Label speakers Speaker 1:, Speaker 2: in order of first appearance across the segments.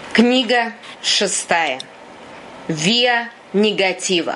Speaker 1: Книга 6. Виа негатива.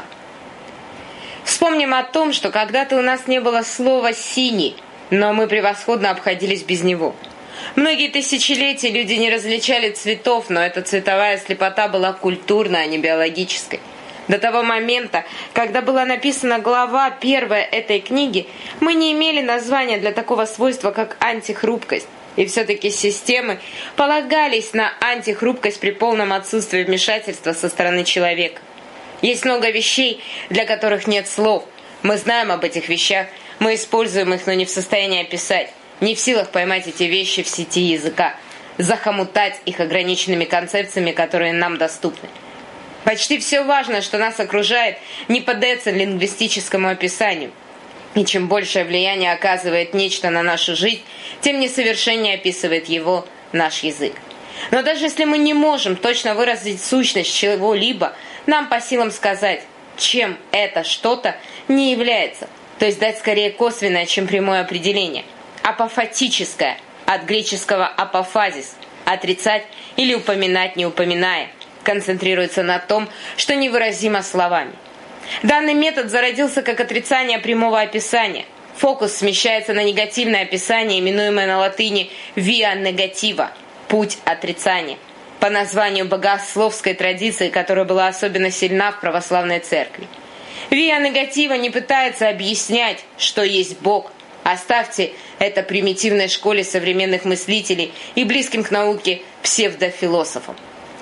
Speaker 1: Вспомним о том, что когда-то у нас не было слова «синий», но мы превосходно обходились без него. Многие тысячелетия люди не различали цветов, но эта цветовая слепота была культурной, а не биологической. До того момента, когда была написана глава 1 этой книги, мы не имели названия для такого свойства, как антихрупкость. И все-таки системы полагались на антихрупкость при полном отсутствии вмешательства со стороны человека. Есть много вещей, для которых нет слов. Мы знаем об этих вещах, мы используем их, но не в состоянии описать, не в силах поймать эти вещи в сети языка, захомутать их ограниченными концепциями, которые нам доступны. Почти все важное, что нас окружает, не поддается лингвистическому описанию. И чем большее влияние оказывает нечто на нашу жизнь, тем несовершеннее описывает его наш язык. Но даже если мы не можем точно выразить сущность чего-либо, нам по силам сказать, чем это что-то не является, то есть дать скорее косвенное, чем прямое определение. Апофатическое, от греческого апофазис, отрицать или упоминать, не упоминая, концентрируется на том, что невыразимо словами. Данный метод зародился как отрицание прямого описания. Фокус смещается на негативное описание, именуемое на латыни «via negativa» – «путь отрицания», по названию богословской традиции, которая была особенно сильна в православной церкви. «Via negativa» не пытается объяснять, что есть Бог. Оставьте это примитивной школе современных мыслителей и близким к науке псевдофилософам.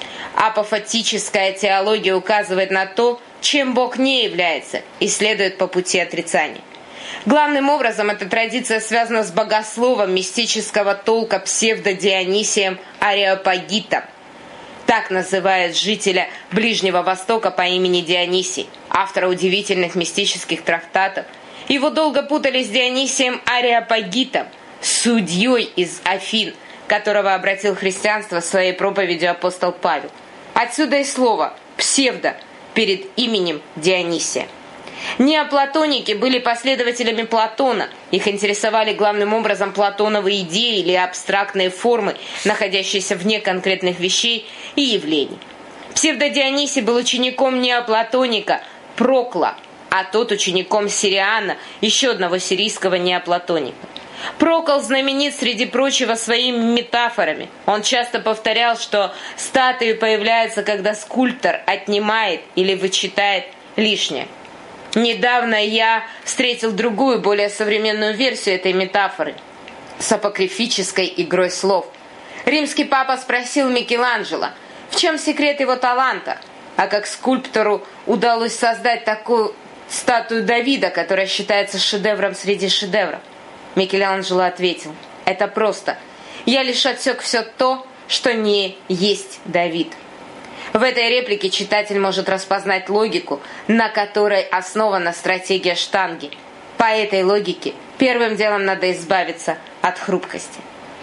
Speaker 1: Апофатическая теология указывает на то, чем Бог не является, и следует по пути отрицания. Главным образом эта традиция связана с богословом мистического толка псевдодионисием Ареопагитом. Так называют жителя Ближнего Востока по имени Дионисий, автора удивительных мистических трактатов. Его долго путали с Дионисием Ареопагитом, судьей из Афин, которого обратил христианство своей проповедью апостол Павел. Отсюда и слово «псевдо» перед именем Дионисия. Неоплатоники были последователями Платона. Их интересовали главным образом платоновые идеи или абстрактные формы, находящиеся вне конкретных вещей и явлений. Псевдодионисий был учеником неоплатоника Прокла, а тот учеником Сириана, еще одного сирийского неоплатоника. Прокл знаменит, среди прочего, своими метафорами. Он часто повторял, что статуи появляются, когда скульптор отнимает или вычитает лишнее. Недавно я встретил другую, более современную версию этой метафоры с апокрифической игрой слов. Римский папа спросил Микеланджело, в чем секрет его таланта, а как скульптору удалось создать такую статую Давида, которая считается шедевром среди шедевров. Микеланджело ответил, это просто. Я лишь отсек все то, что не есть Давид. В этой реплике читатель может распознать логику, на которой основана стратегия штанги. По этой логике первым делом надо избавиться от хрупкости.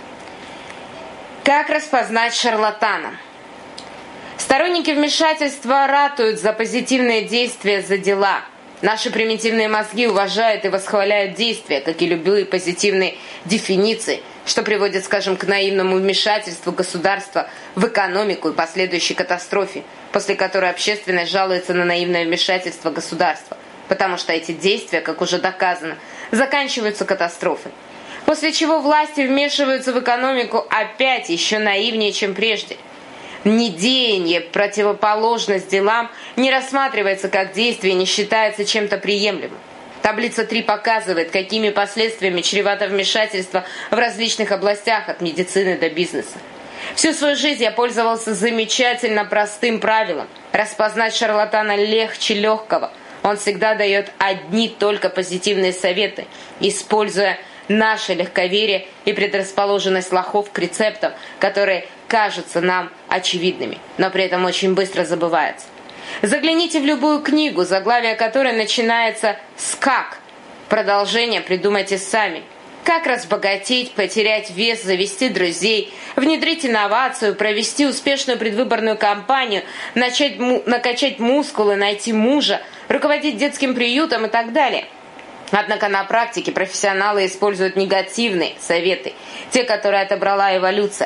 Speaker 1: Как распознать шарлатана? Сторонники вмешательства ратуют за позитивные действия, за дела. Наши примитивные мозги уважают и восхваляют действия, как и любые позитивные дефиниции, что приводит, скажем, к наивному вмешательству государства в экономику и последующей катастрофе, после которой общественность жалуется на наивное вмешательство государства, потому что эти действия, как уже доказано, заканчиваются катастрофой. После чего власти вмешиваются в экономику опять еще наивнее, чем прежде. Недеяние, противоположность делам, не рассматривается как действие и не считается чем-то приемлемым. Таблица 3 показывает, какими последствиями чревато вмешательство в различных областях, от медицины до бизнеса. Всю свою жизнь я пользовался замечательно простым правилом. Распознать шарлатана легче легкого. Он всегда дает одни только позитивные советы, используя наше легковерие и предрасположенность лохов к рецептам, которые кажутся нам очевидными, но при этом очень быстро забываются. Загляните в любую книгу, заглавие которой начинается с «как». Продолжение придумайте сами. Как разбогатеть, потерять вес, завести друзей, внедрить инновацию, провести успешную предвыборную кампанию, накачать мускулы, найти мужа, руководить детским приютом и так далее. Однако на практике профессионалы используют негативные советы, те, которые отобрала эволюция.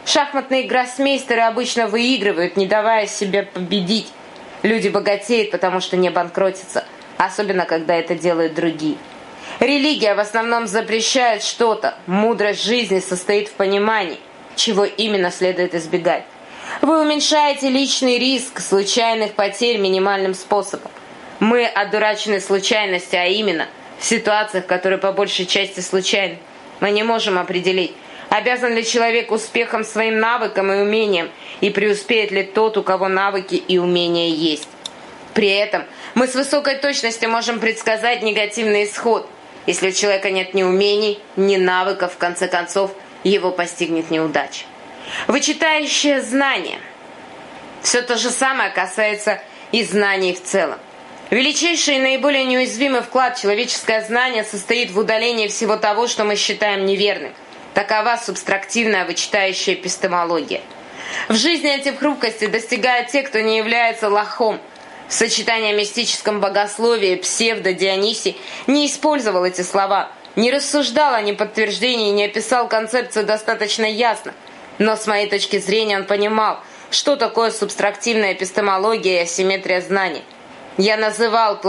Speaker 1: Шахматные гроссмейстеры обычно выигрывают, не давая себе победить. Люди богатеют, потому что не банкротятся, особенно когда это делают другие. Религия в основном запрещает что-то. Мудрость жизни состоит в понимании, чего именно следует избегать. Вы уменьшаете личный риск случайных потерь минимальным способом. Мы одурачены случайностью, а именно в ситуациях, которые по большей части случайны. Мы не можем определить, обязан ли человек успехом своим навыкам и умениям, и преуспеет ли тот, у кого навыки и умения есть. При этом мы с высокой точностью можем предсказать негативный исход. Если у человека нет ни умений, ни навыков, в конце концов, его постигнет неудача. Вычитающее знание. Все то же самое касается и знаний в целом. Величайший и наиболее неуязвимый вклад в человеческое знание состоит в удалении всего того, что мы считаем неверным. Такова субтрактивная вычитающая эпистемология. В жизни эти хрупкости достигают те, кто не является лохом. В сочетании мистическом богословии псевдо-Дионисий не использовал эти слова, не рассуждал о неподтверждении и не описал концепцию достаточно ясно. Но с моей точки зрения он понимал, что такое субтрактивная эпистемология и асимметрия знаний. Я называл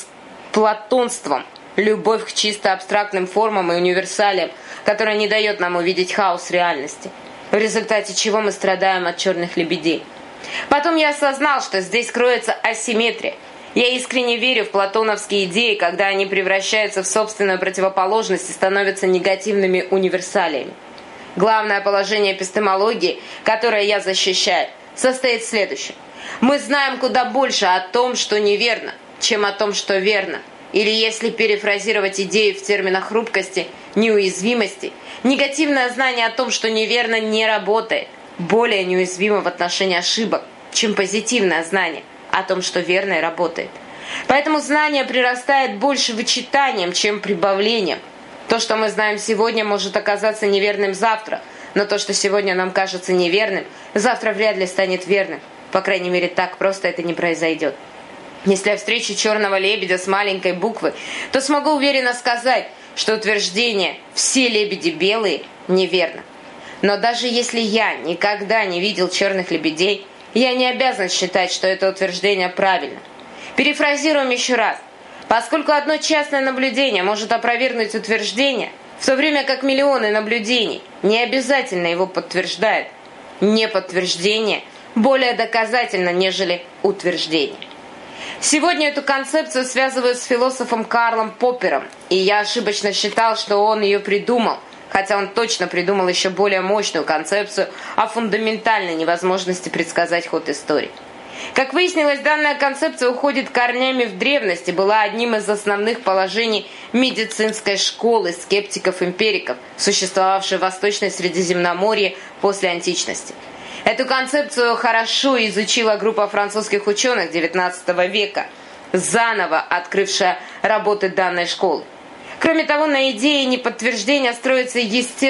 Speaker 1: платонством любовь к чисто абстрактным формам и универсалиям, которая не дает нам увидеть хаос реальности, в результате чего мы страдаем от черных лебедей. Потом я осознал, что здесь кроется асимметрия. Я искренне верю в платоновские идеи, когда они превращаются в собственную противоположность и становятся негативными универсалиями. Главное положение эпистемологии, которое я защищаю, состоит в следующем. Мы знаем куда больше о том, что неверно, чем о том, что верно. Или если перефразировать идею в терминах хрупкости, неуязвимости, негативное знание о том, что неверно, не работает. Более неуязвимо в отношении ошибок, чем позитивное знание о том, что верно и работает. Поэтому знание прирастает больше вычитанием, чем прибавлением. То, что мы знаем сегодня, может оказаться неверным завтра, но то, что сегодня нам кажется неверным, завтра вряд ли станет верным. По крайней мере, так просто это не произойдет. Если я встречу черного лебедя с маленькой буквы, то смогу уверенно сказать, что утверждение «все лебеди белые» неверно. Но даже если я никогда не видел черных лебедей, я не обязан считать, что это утверждение правильно. Перефразируем еще раз. Поскольку одно частное наблюдение может опровергнуть утверждение, в то время как миллионы наблюдений не обязательно его подтверждают, неподтверждение более доказательно, нежели утверждение. Сегодня эту концепцию связывают с философом Карлом Поппером, и я ошибочно считал, что он ее придумал, хотя он точно придумал еще более мощную концепцию о фундаментальной невозможности предсказать ход истории. Как выяснилось, данная концепция уходит корнями в древность и была одним из основных положений медицинской школы скептиков-эмпириков, существовавшей в Восточной Средиземноморье после античности. Эту концепцию хорошо изучила группа французских ученых XIX века, заново открывшая работы данной школы. Кроме того, на идее неподтверждения строится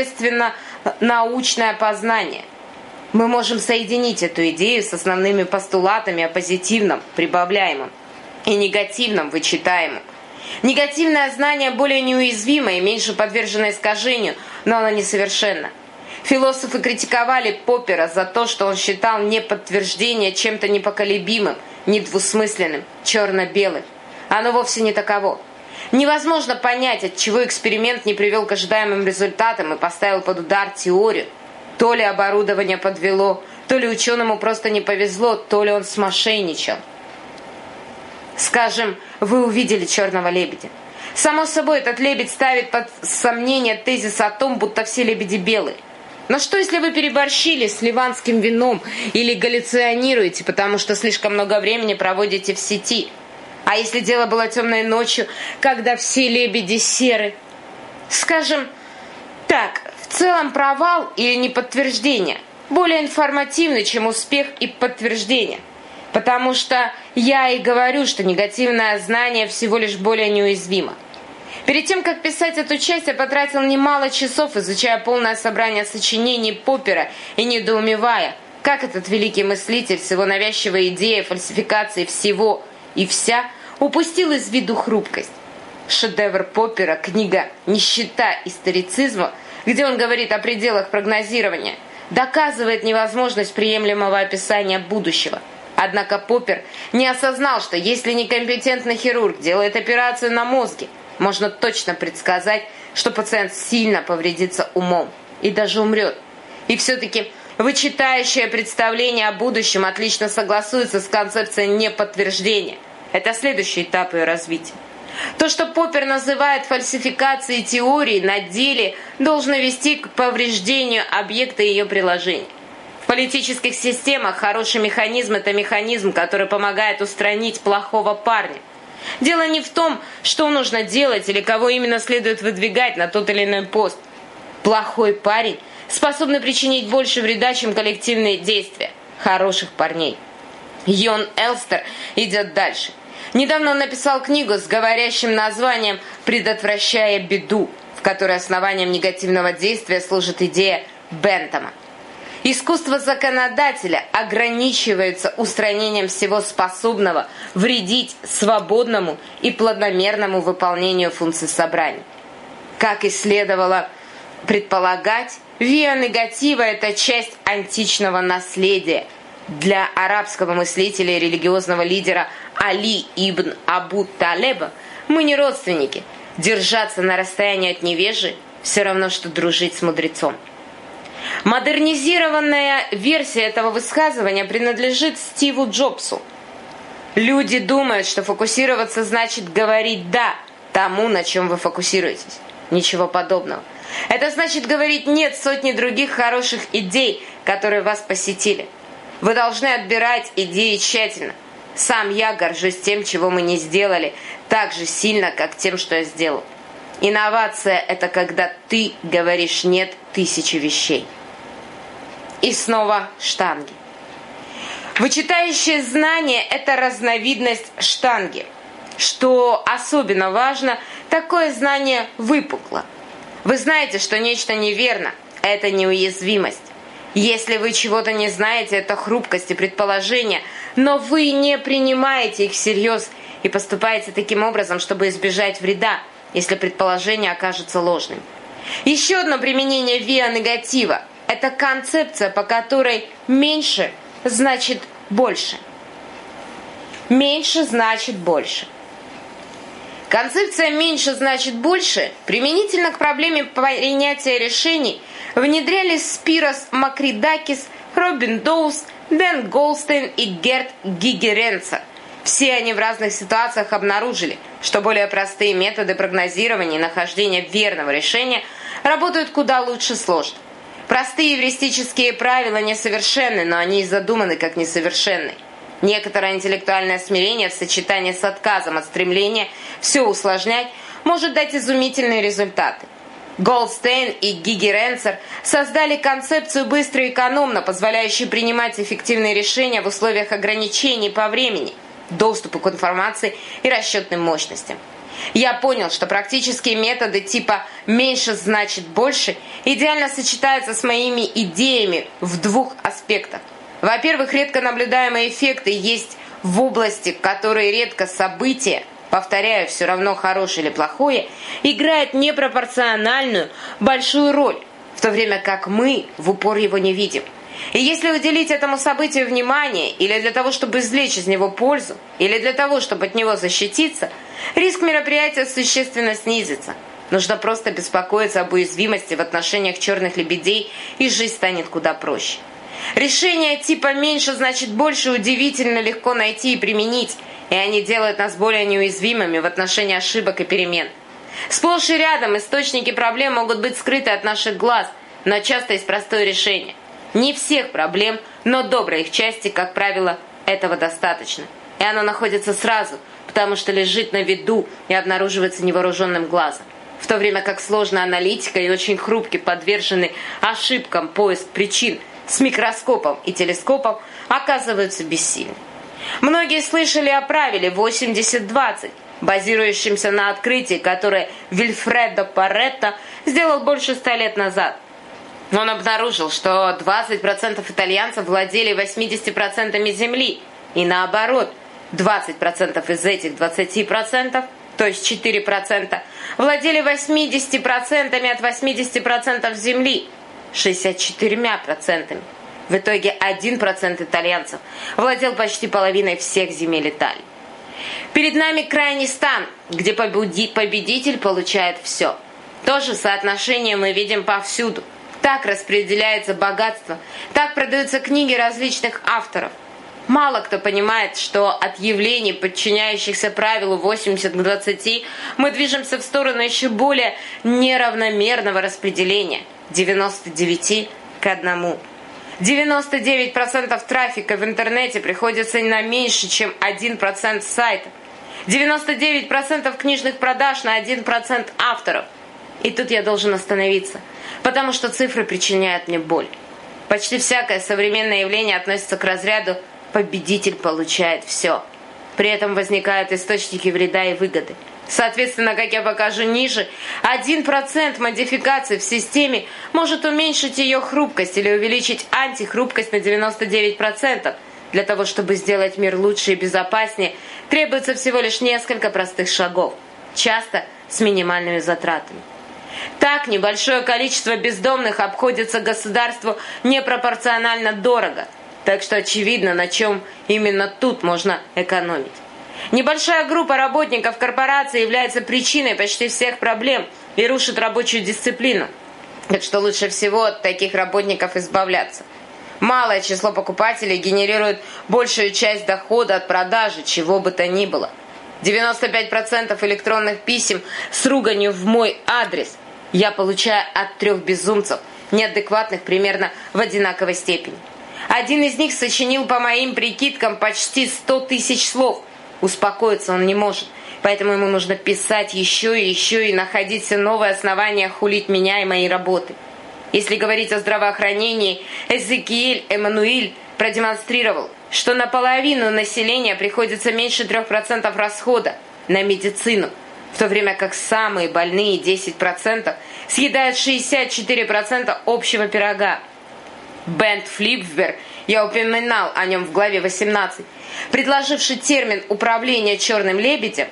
Speaker 1: естественно-научное познание. Мы можем соединить эту идею с основными постулатами о позитивном, прибавляемом, и негативном, вычитаемом. Негативное знание более неуязвимо и меньше подвержено искажению, но оно несовершенно. Философы критиковали Поппера за то, что он считал неподтверждение чем-то непоколебимым, недвусмысленным, черно-белым. Оно вовсе не таково. Невозможно понять, отчего эксперимент не привел к ожидаемым результатам и поставил под удар теорию. То ли оборудование подвело, то ли ученому просто не повезло, то ли он смошенничал. Скажем, вы увидели черного лебедя. Само собой, этот лебедь ставит под сомнение тезис о том, будто все лебеди белые. Но что, если вы переборщили с ливанским вином или галлюционируете, потому что слишком много времени проводите в сети? А если дело было темной ночью, когда все лебеди серы? Скажем так, в целом провал или неподтверждение более информативны, чем успех и подтверждение. Потому что я и говорю, что негативное знание всего лишь более неуязвимо. Перед тем, как писать эту часть, я потратил немало часов, изучая полное собрание сочинений Поппера и недоумевая, как этот великий мыслитель с его навязчивой идеей фальсификации всего и вся упустил из виду хрупкость. Шедевр Поппера, книга «Нищета историцизма», где он говорит о пределах прогнозирования, доказывает невозможность приемлемого описания будущего. Однако Поппер не осознал, что если некомпетентный хирург делает операцию на мозге, можно точно предсказать, что пациент сильно повредится умом и даже умрет. И все-таки вычитающее представление о будущем отлично согласуется с концепцией неподтверждения. Это следующий этап ее развития. То, что Поппер называет фальсификацией теории, на деле должно вести к повреждению объекта и ее приложения. В политических системах хороший механизм – это механизм, который помогает устранить плохого парня. Дело не в том, что нужно делать или кого именно следует выдвигать на тот или иной пост. Плохой парень способен причинить больше вреда, чем коллективные действия хороших парней. Йон Элстер идет дальше. Недавно он написал книгу с говорящим названием «Предотвращая беду», в которой основанием негативного действия служит идея Бентама. Искусство законодателя ограничивается устранением всего способного вредить свободному и планомерному выполнению функций собрания. Как и следовало предполагать, виа негатива – это часть античного наследия. Для арабского мыслителя и религиозного лидера Али ибн Абу Талеба мы не родственники. Держаться на расстоянии от невежи все равно, что дружить с мудрецом. Модернизированная версия этого высказывания принадлежит Стиву Джобсу. Люди думают, что фокусироваться значит говорить «да» тому, на чем вы фокусируетесь. Ничего подобного. Это значит говорить «нет» сотни других хороших идей, которые вас посетили. Вы должны отбирать идеи тщательно. Сам я горжусь тем, чего мы не сделали, так же сильно, как тем, что я сделал. Инновация – это когда ты говоришь «нет» тысячи вещей. И снова штанги. Вычитающее знание – это разновидность штанги. Что особенно важно, такое знание выпукло. Вы знаете, что нечто неверно – это неуязвимость. Если вы чего-то не знаете, это хрупкость и предположения, но вы не принимаете их всерьез и поступаете таким образом, чтобы избежать вреда, если предположение окажется ложным. Еще одно применение виа негатива – это концепция, по которой меньше значит больше. Меньше значит больше. Концепция «меньше значит больше» применительно к проблеме принятия решений внедрялись Спирос Макридакис, Робин Доус, Дэн Голдстейн и Герт Гигеренцер. Все они в разных ситуациях обнаружили, что более простые методы прогнозирования и нахождения верного решения работают куда лучше сложных. Простые эвристические правила несовершенны, но они и задуманы как несовершенные. Некоторое интеллектуальное смирение в сочетании с отказом от стремления все усложнять может дать изумительные результаты. Голдстейн и Гигеренцер создали концепцию быстро и экономно, позволяющую принимать эффективные решения в условиях ограничений по времени, доступу к информации и расчетным мощностям. Я понял, что практические методы типа «меньше значит больше» идеально сочетаются с моими идеями в двух аспектах. Во-первых, редко наблюдаемые эффекты есть в области, в которой редко событие, повторяю, все равно хорошее или плохое, играет непропорциональную большую роль, в то время как мы в упор его не видим. И если уделить этому событию внимание, или для того, чтобы извлечь из него пользу, или для того, чтобы от него защититься, риск мероприятия существенно снизится. Нужно просто беспокоиться об уязвимости в отношениях черных лебедей, и жизнь станет куда проще. Решения типа «меньше значит больше» удивительно легко найти и применить, и они делают нас более неуязвимыми в отношении ошибок и перемен. Сплошь и рядом источники проблем могут быть скрыты от наших глаз, но часто есть простое решение. Не всех проблем, но доброй их части, как правило, этого достаточно. И оно находится сразу, потому что лежит на виду и обнаруживается невооруженным глазом. В то время как сложная аналитика и очень хрупкий подвержены ошибкам поиск причин с микроскопом и телескопом оказываются бессильны. Многие слышали о правиле 80-20, базирующемся на открытии, которое Вильфредо Паретто сделал больше 100 лет назад. Он обнаружил, что 20% итальянцев владели 80% земли, и наоборот, 20% из этих 20%, то есть 4%, владели 80% от 80% земли, 64%. В итоге 1% итальянцев владел почти половиной всех земель Италии. Перед нами крайний стан, где победитель получает все. То же соотношение мы видим повсюду. Так распределяется богатство, так продаются книги различных авторов. Мало кто понимает, что от явлений, подчиняющихся правилу 80-20, мы движемся в сторону еще более неравномерного распределения 99-1. 99% трафика в интернете приходится на меньше, чем 1% сайтов. 99% книжных продаж на 1% авторов. И тут я должен остановиться, потому что цифры причиняют мне боль. Почти всякое современное явление относится к разряду «победитель получает все». При этом возникают источники вреда и выгоды. Соответственно, как я покажу ниже, 1% модификаций в системе может уменьшить ее хрупкость или увеличить антихрупкость на 99%. Для того, чтобы сделать мир лучше и безопаснее, требуется всего лишь несколько простых шагов, часто с минимальными затратами. Так, небольшое количество бездомных обходится государству непропорционально дорого, так что очевидно, на чем именно тут можно экономить. Небольшая группа работников корпорации является причиной почти всех проблем и рушит рабочую дисциплину. Так что лучше всего от таких работников избавляться. Малое число покупателей генерирует большую часть дохода от продажи чего бы то ни было. 95% электронных писем с руганью в мой адрес я получаю от 3 безумцев, неадекватных примерно в одинаковой степени. Один из них сочинил, по моим прикидкам, почти 100 тысяч слов. Успокоиться он не может, поэтому ему нужно писать еще и находить все новые основания хулить меня и мои работы. Если говорить о здравоохранении, Эзекиэль Эммануиль продемонстрировал, что на половину населения приходится меньше 3% расхода на медицину, в то время как самые больные 10% съедают 64% общего пирога. Бент Флипсберг, я упоминал о нем в главе 18, предложивший термин «управление черным лебедем»,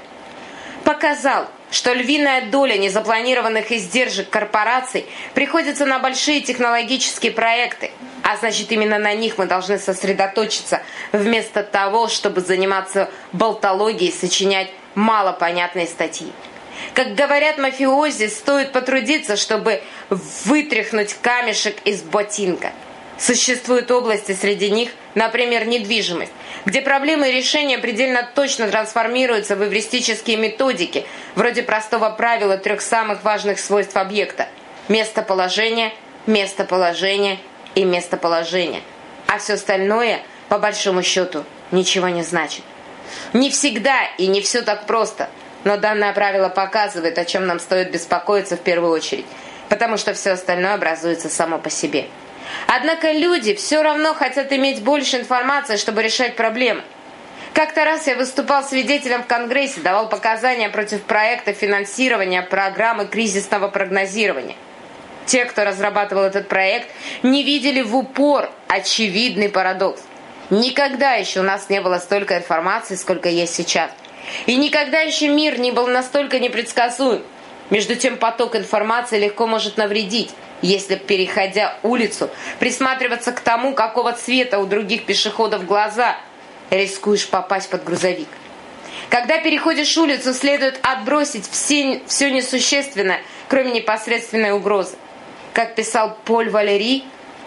Speaker 1: показал, что львиная доля незапланированных издержек корпораций приходится на большие технологические проекты, а значит именно на них мы должны сосредоточиться, вместо того, чтобы заниматься болтологией и сочинять малопонятные статьи. Как говорят мафиози, стоит потрудиться, чтобы вытряхнуть камешек из ботинка. Существуют области среди них, например, недвижимость, где проблемы и решения предельно точно трансформируются в эвристические методики, вроде простого правила 3 самых важных свойств объекта – местоположение, местоположение и местоположение. А все остальное, по большому счету, ничего не значит. Не всегда и не все так просто, но данное правило показывает, о чем нам стоит беспокоиться в первую очередь, потому что все остальное образуется само по себе. Однако люди все равно хотят иметь больше информации, чтобы решать проблемы. Как-то раз я выступал свидетелем в Конгрессе, давал показания против проекта финансирования программы кризисного прогнозирования. Те, кто разрабатывал этот проект, не видели в упор очевидный парадокс. Никогда еще у нас не было столько информации, сколько есть сейчас. И никогда еще мир не был настолько непредсказуем. Между тем поток информации легко может навредить, если, переходя улицу, присматриваться к тому, какого цвета у других пешеходов глаза, рискуешь попасть под грузовик. Когда переходишь улицу, следует отбросить все несущественное, кроме непосредственной угрозы. Как писал Поль Валери,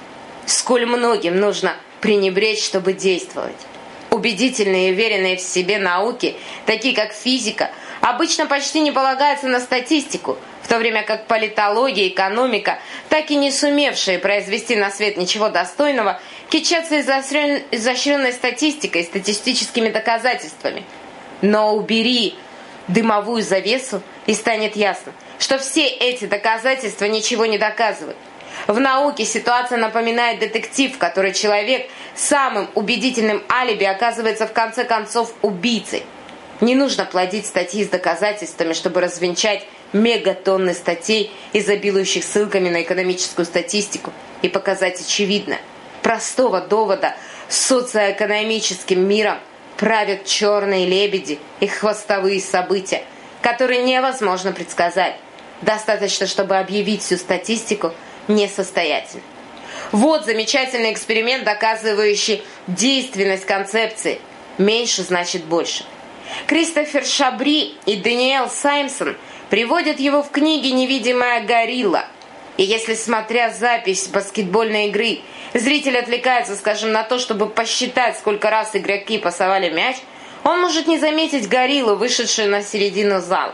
Speaker 1: сколь многим нужно пренебречь, чтобы действовать. Убедительные и уверенные в себе науки, такие как физика, обычно почти не полагаются на статистику, в то время как политология, экономика, так и не сумевшие произвести на свет ничего достойного, кичатся изощренной статистикой и статистическими доказательствами. Но убери дымовую завесу, и станет ясно, что все эти доказательства ничего не доказывают. В науке ситуация напоминает детектив, в которой человек самым убедительным алиби оказывается в конце концов убийцей. Не нужно плодить статьи с доказательствами, чтобы развенчать мегатонны статей, изобилующих ссылками на экономическую статистику, и показать очевидно. Простого довода с социоэкономическим миром правят черные лебеди и хвостовые события, которые невозможно предсказать. Достаточно, чтобы объявить всю статистику, несостоятельны. Вот замечательный эксперимент, доказывающий действенность концепции «меньше значит больше». Кристофер Шабри и Даниэл Саймсон приводят его в книге «Невидимая горилла». И если, смотря запись баскетбольной игры, зритель отвлекается, скажем, на то, чтобы посчитать, сколько раз игроки пасовали мяч, он может не заметить гориллу, вышедшую на середину зала.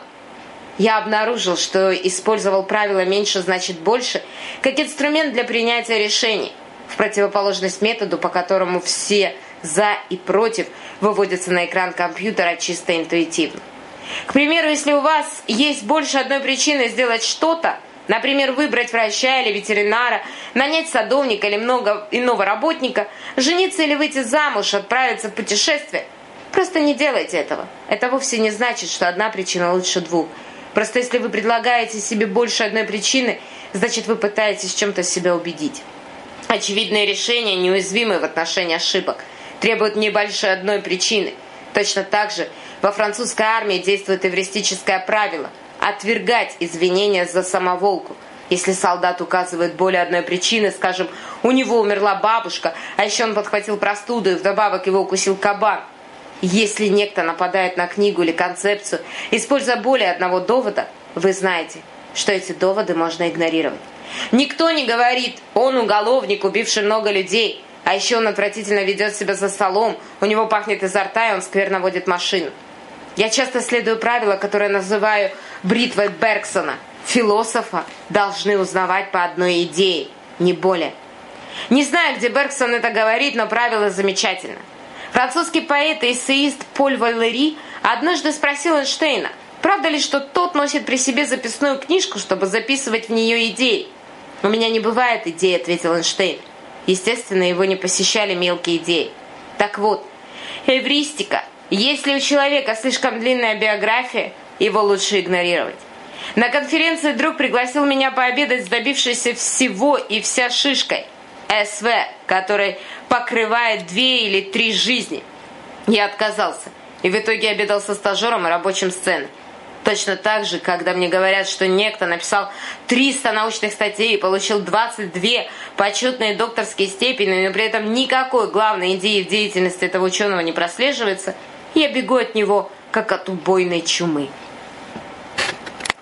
Speaker 1: Я обнаружил, что использовал правило «меньше значит больше» как инструмент для принятия решений, в противоположность методу, по которому все «за» и «против» выводятся на экран компьютера чисто интуитивно. К примеру, если у вас есть больше одной причины сделать что-то, например, выбрать врача или ветеринара, нанять садовника или много иного работника, жениться или выйти замуж, отправиться в путешествие, просто не делайте этого. Это вовсе не значит, что одна причина лучше двух. Просто если вы предлагаете себе больше одной причины, значит вы пытаетесь в чем-то себя убедить. Очевидные решения неуязвимы в отношении ошибок, требуют не больше одной причины. Точно так же во французской армии действует эвристическое правило – отвергать извинения за самоволку. Если солдат указывает более одной причины, скажем, у него умерла бабушка, а еще он подхватил простуду и вдобавок его укусил кабан. Если некто нападает на книгу или концепцию, используя более одного довода, вы знаете, что эти доводы можно игнорировать. Никто не говорит «он уголовник, убивший много людей», а еще он отвратительно ведет себя за столом, у него пахнет изо рта, и он скверно водит машину. Я часто следую правилу, которое называю бритвой Бергсона. Философа должны узнавать по одной идее, не более. Не знаю, где Бергсон это говорит, но правило замечательно. Французский поэт и эссеист Поль Валери однажды спросил Эйнштейна, правда ли, что тот носит при себе записную книжку, чтобы записывать в нее идеи. «У меня не бывает идей», — ответил Эйнштейн. Естественно, его не посещали мелкие идеи. Так вот, эвристика. Если у человека слишком длинная биография, его лучше игнорировать. На конференции друг пригласил меня пообедать с добившейся всего и вся шишкой. СВ, который покрывает 2 или 3 жизни. Я отказался, и в итоге обедал со стажером и рабочим сцены. Точно так же, когда мне говорят, что некто написал 300 научных статей и получил 22 почетные докторские степени, но при этом никакой главной идеи в деятельности этого ученого не прослеживается, я бегу от него, как от убойной чумы.